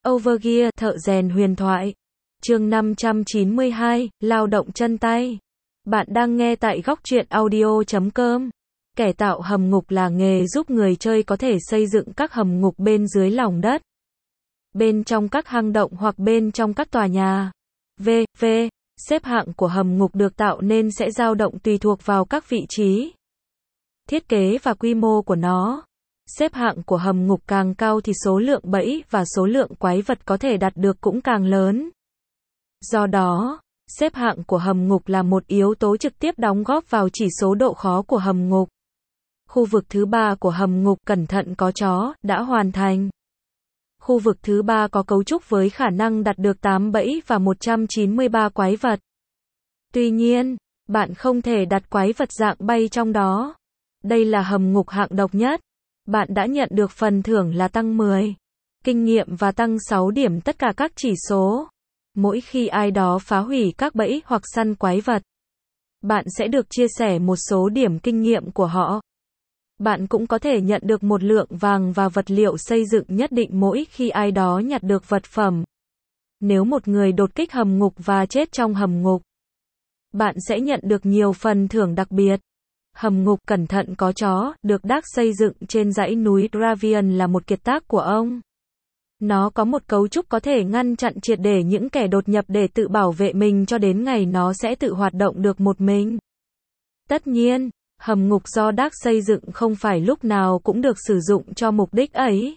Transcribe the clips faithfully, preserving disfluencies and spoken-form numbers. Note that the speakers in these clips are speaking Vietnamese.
Overgear, thợ rèn huyền thoại. Chương năm trăm chín mươi hai, lao động chân tay. Bạn đang nghe tại góc truyện audio chấm com. Kẻ tạo hầm ngục là nghề giúp người chơi có thể xây dựng các hầm ngục bên dưới lòng đất, bên trong các hang động hoặc bên trong các tòa nhà. vê vê Xếp hạng của hầm ngục được tạo nên sẽ dao động tùy thuộc vào các vị trí, thiết kế và quy mô của nó. Xếp hạng của hầm ngục càng cao thì số lượng bẫy và số lượng quái vật có thể đạt được cũng càng lớn. Do đó, xếp hạng của hầm ngục là một yếu tố trực tiếp đóng góp vào chỉ số độ khó của hầm ngục. Khu vực thứ ba của hầm ngục, cẩn thận có chó, đã hoàn thành. Khu vực thứ ba có cấu trúc với khả năng đặt được tám bẫy và một trăm chín mươi ba quái vật. Tuy nhiên, bạn không thể đặt quái vật dạng bay trong đó. Đây là hầm ngục hạng độc nhất. Bạn đã nhận được phần thưởng là tăng mười kinh nghiệm và tăng sáu điểm tất cả các chỉ số. Mỗi khi ai đó phá hủy các bẫy hoặc săn quái vật, bạn sẽ được chia sẻ một số điểm kinh nghiệm của họ. Bạn cũng có thể nhận được một lượng vàng và vật liệu xây dựng nhất định mỗi khi ai đó nhặt được vật phẩm. Nếu một người đột kích hầm ngục và chết trong hầm ngục, bạn sẽ nhận được nhiều phần thưởng đặc biệt. Hầm ngục cẩn thận có chó, được Dark xây dựng trên dãy núi Dravion là một kiệt tác của ông. Nó có một cấu trúc có thể ngăn chặn triệt để những kẻ đột nhập để tự bảo vệ mình cho đến ngày nó sẽ tự hoạt động được một mình. Tất nhiên, hầm ngục do Dark xây dựng không phải lúc nào cũng được sử dụng cho mục đích ấy.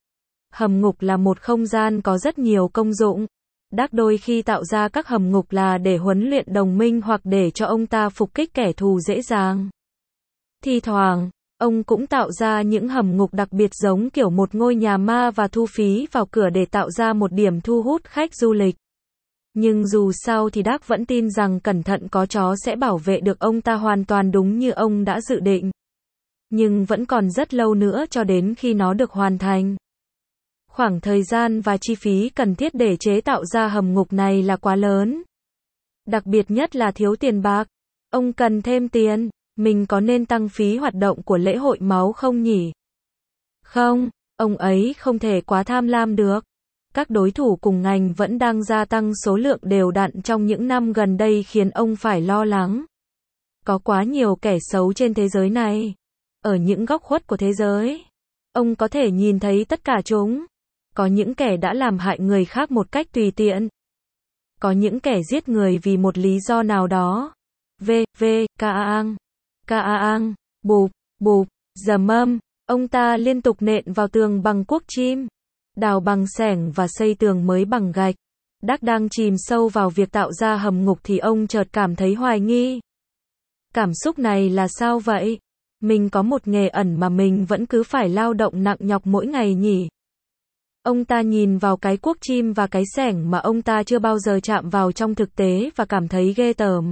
Hầm ngục là một không gian có rất nhiều công dụng. Dark đôi khi tạo ra các hầm ngục là để huấn luyện đồng minh hoặc để cho ông ta phục kích kẻ thù dễ dàng. Thi thoảng, ông cũng tạo ra những hầm ngục đặc biệt giống kiểu một ngôi nhà ma và thu phí vào cửa để tạo ra một điểm thu hút khách du lịch. Nhưng dù sao thì Dark vẫn tin rằng cẩn thận có chó sẽ bảo vệ được ông ta hoàn toàn đúng như ông đã dự định. Nhưng vẫn còn rất lâu nữa cho đến khi nó được hoàn thành. Khoảng thời gian và chi phí cần thiết để chế tạo ra hầm ngục này là quá lớn. Đặc biệt nhất là thiếu tiền bạc. Ông cần thêm tiền. Mình có nên tăng phí hoạt động của lễ hội máu không nhỉ? Không, ông ấy không thể quá tham lam được. Các đối thủ cùng ngành vẫn đang gia tăng số lượng đều đặn trong những năm gần đây khiến ông phải lo lắng. Có quá nhiều kẻ xấu trên thế giới này. Ở những góc khuất của thế giới, ông có thể nhìn thấy tất cả chúng. Có những kẻ đã làm hại người khác một cách tùy tiện. Có những kẻ giết người vì một lý do nào đó. vê vê Kaang. Kaang, bụp, bụp, dầm âm, ông ta liên tục nện vào tường bằng cuốc chim, đào bằng xẻng và xây tường mới bằng gạch. Dark đang chìm sâu vào việc tạo ra hầm ngục thì ông chợt cảm thấy hoài nghi. Cảm xúc này là sao vậy? Mình có một nghề ẩn mà mình vẫn cứ phải lao động nặng nhọc mỗi ngày nhỉ? Ông ta nhìn vào cái cuốc chim và cái xẻng mà ông ta chưa bao giờ chạm vào trong thực tế và cảm thấy ghê tởm.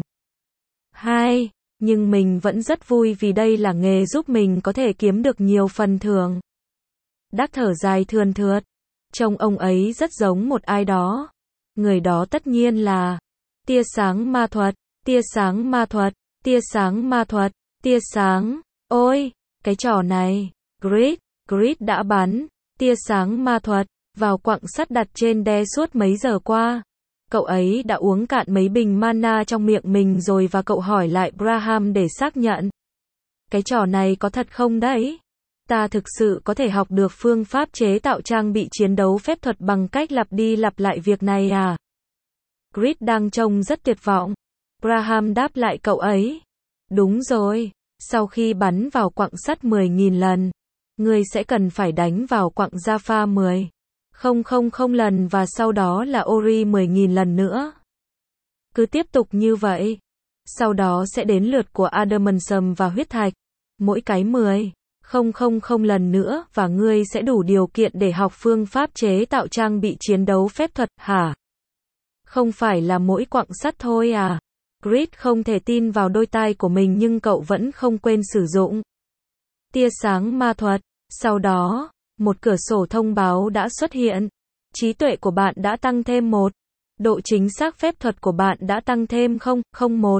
Hai. Nhưng mình vẫn rất vui vì đây là nghề giúp mình có thể kiếm được nhiều phần thưởng. Dark thở dài thườn thượt. Trông ông ấy rất giống một ai đó. Người đó tất nhiên là tia sáng ma thuật, tia sáng ma thuật, tia sáng ma thuật, tia sáng. Ôi, cái trò này. Grid, Grid đã bắn tia sáng ma thuật vào quặng sắt đặt trên đe suốt mấy giờ qua. Cậu ấy đã uống cạn mấy bình mana trong miệng mình rồi và cậu hỏi lại Braham để xác nhận. Cái trò này có thật không đấy? Ta thực sự có thể học được phương pháp chế tạo trang bị chiến đấu phép thuật bằng cách lặp đi lặp lại việc này à? Grid đang trông rất tuyệt vọng. Braham đáp lại cậu ấy. Đúng rồi, sau khi bắn vào quặng sắt mười nghìn lần, ngươi sẽ cần phải đánh vào quặng Jaffa mười không không không lần và sau đó là Ori mười nghìn lần nữa. Cứ tiếp tục như vậy. Sau đó sẽ đến lượt của Adamantium và huyết thạch. Mỗi cái mười không không không lần nữa và ngươi sẽ đủ điều kiện để học phương pháp chế tạo trang bị chiến đấu phép thuật, hả? Không phải là mỗi quặng sắt thôi à? Grid không thể tin vào đôi tai của mình nhưng cậu vẫn không quên sử dụng tia sáng ma thuật. Sau đó, một cửa sổ thông báo đã xuất hiện. Trí tuệ của bạn đã tăng thêm một. Độ chính xác phép thuật của bạn đã tăng thêm không không một.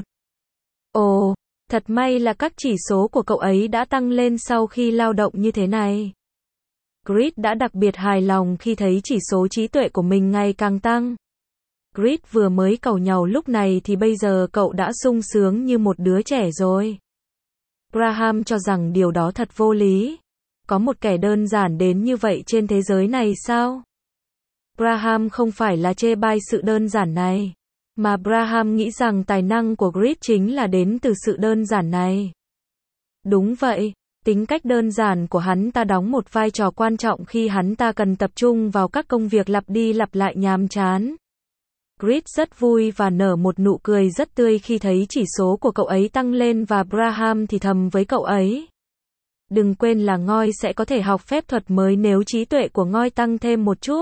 Ồ, thật may là các chỉ số của cậu ấy đã tăng lên sau khi lao động như thế này. Grid đã đặc biệt hài lòng khi thấy chỉ số trí tuệ của mình ngày càng tăng. Grid vừa mới càu nhàu lúc này thì bây giờ cậu đã sung sướng như một đứa trẻ rồi. Graham cho rằng điều đó thật vô lý. Có một kẻ đơn giản đến như vậy trên thế giới này sao? Graham không phải là chê bai sự đơn giản này, mà Graham nghĩ rằng tài năng của Grid chính là đến từ sự đơn giản này. Đúng vậy, tính cách đơn giản của hắn ta đóng một vai trò quan trọng khi hắn ta cần tập trung vào các công việc lặp đi lặp lại nhàm chán. Grid rất vui và nở một nụ cười rất tươi khi thấy chỉ số của cậu ấy tăng lên và Graham thì thầm với cậu ấy. Đừng quên là Ngoi sẽ có thể học phép thuật mới nếu trí tuệ của Ngoi tăng thêm một chút.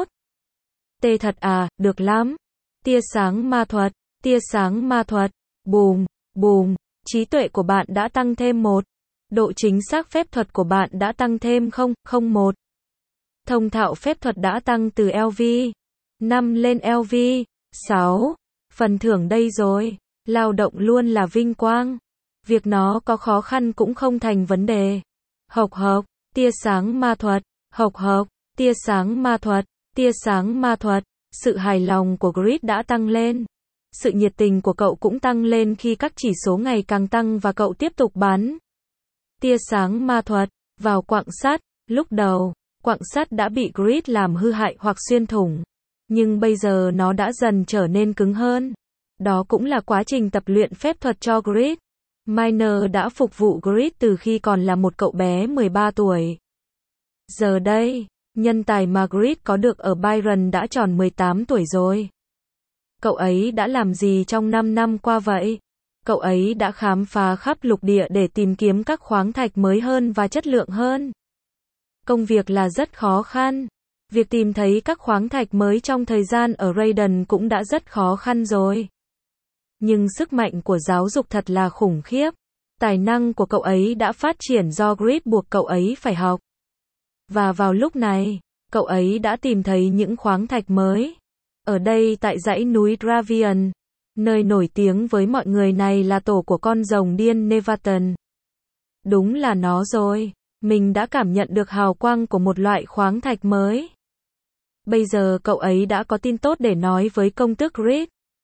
Tê thật à, được lắm. Tia sáng ma thuật, tia sáng ma thuật, bùm, bùm, trí tuệ của bạn đã tăng thêm một. Độ chính xác phép thuật của bạn đã tăng thêm không phẩy không một. Thông thạo phép thuật đã tăng từ L V năm lên L V sáu. Phần thưởng đây rồi. Lao động luôn là vinh quang. Việc nó có khó khăn cũng không thành vấn đề. Hộc hộc, tia sáng ma thuật, hộc hộc, tia sáng ma thuật, tia sáng ma thuật. Sự hài lòng của Grid đã tăng lên. Sự nhiệt tình của cậu cũng tăng lên khi các chỉ số ngày càng tăng và cậu tiếp tục bắn tia sáng ma thuật vào quặng sắt. Lúc đầu, quặng sắt đã bị Grid làm hư hại hoặc xuyên thủng, nhưng bây giờ nó đã dần trở nên cứng hơn. Đó cũng là quá trình tập luyện phép thuật cho Grid. Miner đã phục vụ Grid từ khi còn là một cậu bé mười ba tuổi. Giờ đây, nhân tài mà Grid có được ở Byron đã tròn mười tám tuổi rồi. Cậu ấy đã làm gì trong năm năm qua vậy? Cậu ấy đã khám phá khắp lục địa để tìm kiếm các khoáng thạch mới hơn và chất lượng hơn. Công việc là rất khó khăn. Việc tìm thấy các khoáng thạch mới trong thời gian ở Raiden cũng đã rất khó khăn rồi. Nhưng sức mạnh của giáo dục thật là khủng khiếp. Tài năng của cậu ấy đã phát triển do Grid buộc cậu ấy phải học. Và vào lúc này, cậu ấy đã tìm thấy những khoáng thạch mới. Ở đây tại dãy núi Dravian, nơi nổi tiếng với mọi người này là tổ của con rồng điên Nevaton. Đúng là nó rồi. Mình đã cảm nhận được hào quang của một loại khoáng thạch mới. Bây giờ cậu ấy đã có tin tốt để nói với công tước Grid.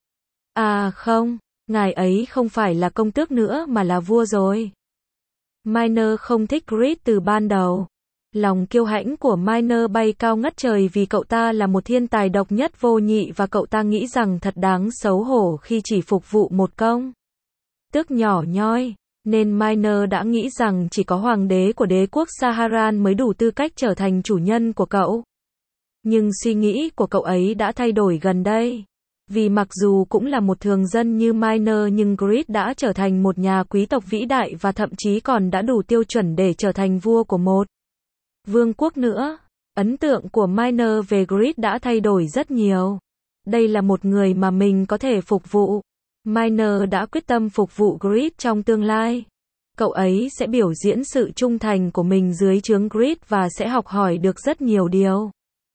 À không, ngài ấy không phải là công tước nữa mà là vua rồi. Miner không thích Grid từ ban đầu. Lòng kiêu hãnh của Miner bay cao ngất trời vì cậu ta là một thiên tài độc nhất vô nhị và cậu ta nghĩ rằng thật đáng xấu hổ khi chỉ phục vụ một công tước nhỏ nhoi. Nên Miner đã nghĩ rằng chỉ có hoàng đế của đế quốc Saharan mới đủ tư cách trở thành chủ nhân của cậu. Nhưng suy nghĩ của cậu ấy đã thay đổi gần đây. Vì mặc dù cũng là một thường dân như Miner nhưng Grid đã trở thành một nhà quý tộc vĩ đại và thậm chí còn đã đủ tiêu chuẩn để trở thành vua của một vương quốc nữa. Ấn tượng của Miner về Grid đã thay đổi rất nhiều. Đây là một người mà mình có thể phục vụ. Miner đã quyết tâm phục vụ Grid trong tương lai. Cậu ấy sẽ biểu diễn sự trung thành của mình dưới trướng Grid và sẽ học hỏi được rất nhiều điều.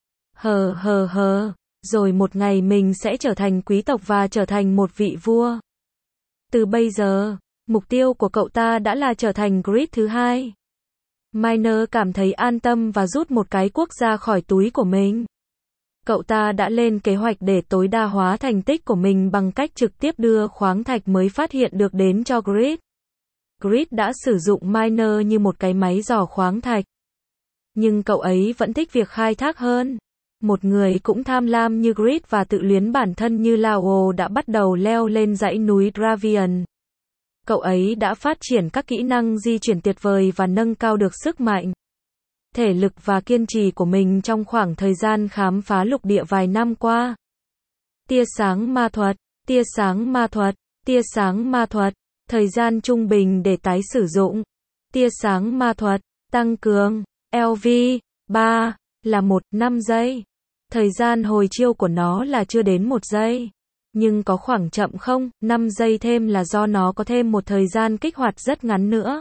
Hờ hờ hờ, rồi một ngày mình sẽ trở thành quý tộc và trở thành một vị vua. Từ bây giờ, mục tiêu của cậu ta đã là trở thành Grid thứ hai. Miner cảm thấy an tâm và rút một cái cuốc ra khỏi túi của mình. Cậu ta đã lên kế hoạch để tối đa hóa thành tích của mình bằng cách trực tiếp đưa khoáng thạch mới phát hiện được đến cho Grid. Grid đã sử dụng Miner như một cái máy dò khoáng thạch. Nhưng cậu ấy vẫn thích việc khai thác hơn. Một người cũng tham lam như Grid và tự luyến bản thân như Lao đã bắt đầu leo lên dãy núi Dravian. Cậu ấy đã phát triển các kỹ năng di chuyển tuyệt vời và nâng cao được sức mạnh, thể lực và kiên trì của mình trong khoảng thời gian khám phá lục địa vài năm qua. Tia sáng ma thuật, tia sáng ma thuật, tia sáng ma thuật, thời gian trung bình để tái sử dụng. Tia sáng ma thuật, tăng cường, L V ba, là một phẩy năm giây. Thời gian hồi chiêu của nó là chưa đến một giây. Nhưng có khoảng chậm không phẩy năm giây thêm là do nó có thêm một thời gian kích hoạt rất ngắn nữa.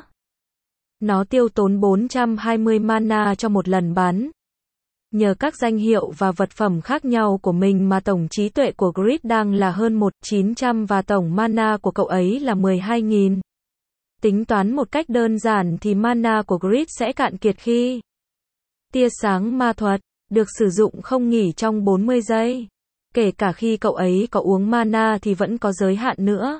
Nó tiêu tốn bốn trăm hai mươi mana cho một lần bắn. Nhờ các danh hiệu và vật phẩm khác nhau của mình mà tổng trí tuệ của Grid đang là hơn một nghìn chín trăm và tổng mana của cậu ấy là mười hai nghìn. Tính toán một cách đơn giản thì mana của Grid sẽ cạn kiệt khi Tia sáng ma thuật, được sử dụng không nghỉ trong bốn mươi giây. Kể cả khi cậu ấy có uống mana thì vẫn có giới hạn nữa.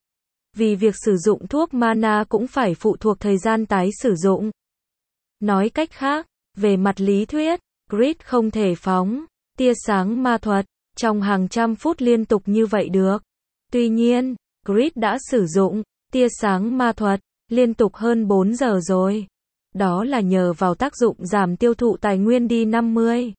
Vì việc sử dụng thuốc mana cũng phải phụ thuộc thời gian tái sử dụng. Nói cách khác, về mặt lý thuyết, Grid không thể phóng tia sáng ma thuật trong hàng trăm phút liên tục như vậy được. Tuy nhiên, Grid đã sử dụng tia sáng ma thuật liên tục hơn bốn giờ rồi. Đó là nhờ vào tác dụng giảm tiêu thụ tài nguyên đi năm mươi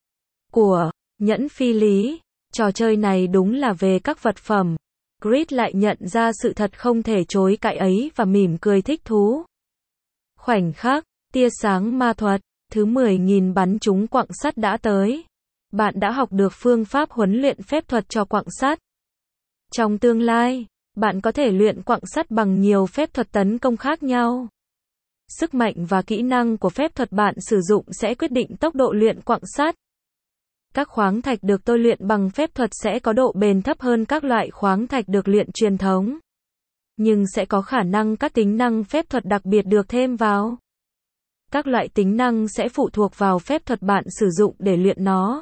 của nhẫn phi lý. Trò chơi này đúng là về các vật phẩm. Grid lại nhận ra sự thật không thể chối cãi ấy và mỉm cười thích thú. Khoảnh khắc, tia sáng ma thuật, thứ mười nghìn bắn trúng quặng sắt đã tới. Bạn đã học được phương pháp huấn luyện phép thuật cho quặng sắt. Trong tương lai, bạn có thể luyện quặng sắt bằng nhiều phép thuật tấn công khác nhau. Sức mạnh và kỹ năng của phép thuật bạn sử dụng sẽ quyết định tốc độ luyện quặng sắt. Các khoáng thạch được tôi luyện bằng phép thuật sẽ có độ bền thấp hơn các loại khoáng thạch được luyện truyền thống. Nhưng sẽ có khả năng các tính năng phép thuật đặc biệt được thêm vào. Các loại tính năng sẽ phụ thuộc vào phép thuật bạn sử dụng để luyện nó.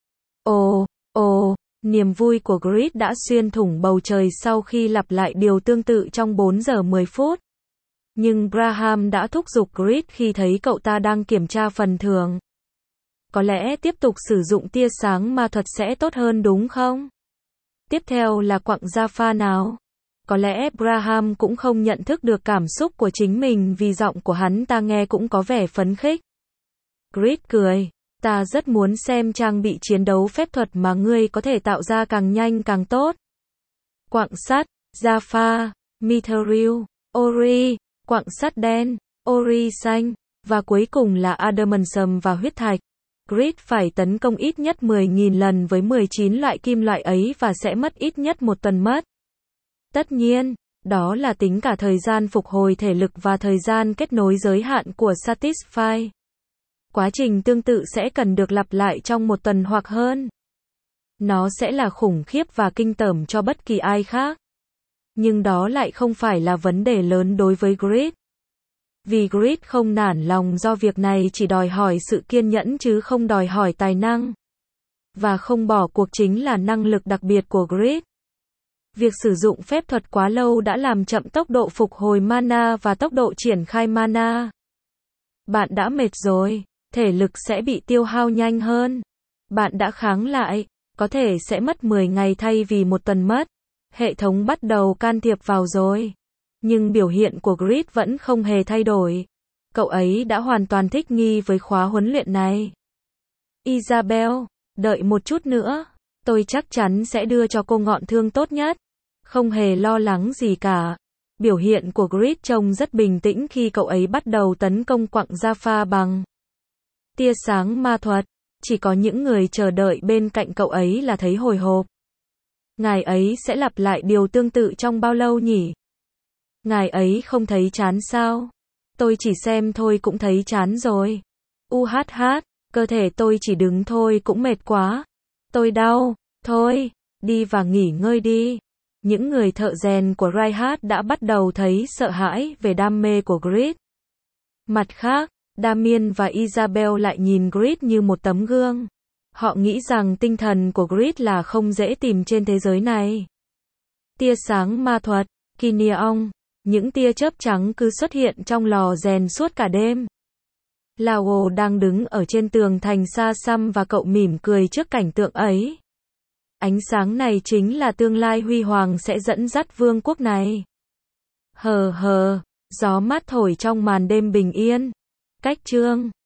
Ồ, ồ, niềm vui của Grid đã xuyên thủng bầu trời sau khi lặp lại điều tương tự trong bốn giờ mười phút. Nhưng Graham đã thúc giục Grid khi thấy cậu ta đang kiểm tra phần thưởng. Có lẽ tiếp tục sử dụng tia sáng ma thuật sẽ tốt hơn đúng không? Tiếp theo là quặng Jaffa nào? Có lẽ Graham cũng không nhận thức được cảm xúc của chính mình vì giọng của hắn ta nghe cũng có vẻ phấn khích. Grid cười. Ta rất muốn xem trang bị chiến đấu phép thuật mà ngươi có thể tạo ra càng nhanh càng tốt. Quặng sắt, Jaffa, Mithril, Ori, quặng sắt đen, Ori xanh, và cuối cùng là Adamantium và huyết thạch. Grid phải tấn công ít nhất mười nghìn lần với mười chín loại kim loại ấy và sẽ mất ít nhất một tuần mất. Tất nhiên, đó là tính cả thời gian phục hồi thể lực và thời gian kết nối giới hạn của Satisfy. Quá trình tương tự sẽ cần được lặp lại trong một tuần hoặc hơn. Nó sẽ là khủng khiếp và kinh tởm cho bất kỳ ai khác. Nhưng đó lại không phải là vấn đề lớn đối với Grid. Vì Grid không nản lòng do việc này chỉ đòi hỏi sự kiên nhẫn chứ không đòi hỏi tài năng. Và không bỏ cuộc chính là năng lực đặc biệt của Grid. Việc sử dụng phép thuật quá lâu đã làm chậm tốc độ phục hồi mana và tốc độ triển khai mana. Bạn đã mệt rồi, thể lực sẽ bị tiêu hao nhanh hơn. Bạn đã kháng lại, có thể sẽ mất mười ngày thay vì một tuần mất. Hệ thống bắt đầu can thiệp vào rồi. Nhưng biểu hiện của Grid vẫn không hề thay đổi. Cậu ấy đã hoàn toàn thích nghi với khóa huấn luyện này. Isabel, đợi một chút nữa. Tôi chắc chắn sẽ đưa cho cô ngọn thương tốt nhất. Không hề lo lắng gì cả. Biểu hiện của Grid trông rất bình tĩnh khi cậu ấy bắt đầu tấn công quặng Jaffa bằng tia sáng ma thuật. Chỉ có những người chờ đợi bên cạnh cậu ấy là thấy hồi hộp. Ngài ấy sẽ lặp lại điều tương tự trong bao lâu nhỉ? Ngài ấy không thấy chán sao? Tôi chỉ xem thôi cũng thấy chán rồi. u hát hát, cơ thể tôi chỉ đứng thôi cũng mệt quá. Tôi đau. Thôi, đi và nghỉ ngơi đi. Những người thợ rèn của Reinhardt đã bắt đầu thấy sợ hãi về đam mê của Grid. Mặt khác, Damien và Isabel lại nhìn Grid như một tấm gương. Họ nghĩ rằng tinh thần của Grid là không dễ tìm trên thế giới này. Tia sáng ma thuật, Kineon, những tia chớp trắng cứ xuất hiện trong lò rèn suốt cả đêm. Lao đang đứng ở trên tường thành xa xăm và cậu mỉm cười trước cảnh tượng ấy. Ánh sáng này chính là tương lai huy hoàng sẽ dẫn dắt vương quốc này. Hờ hờ, gió mát thổi trong màn đêm bình yên. Cách chương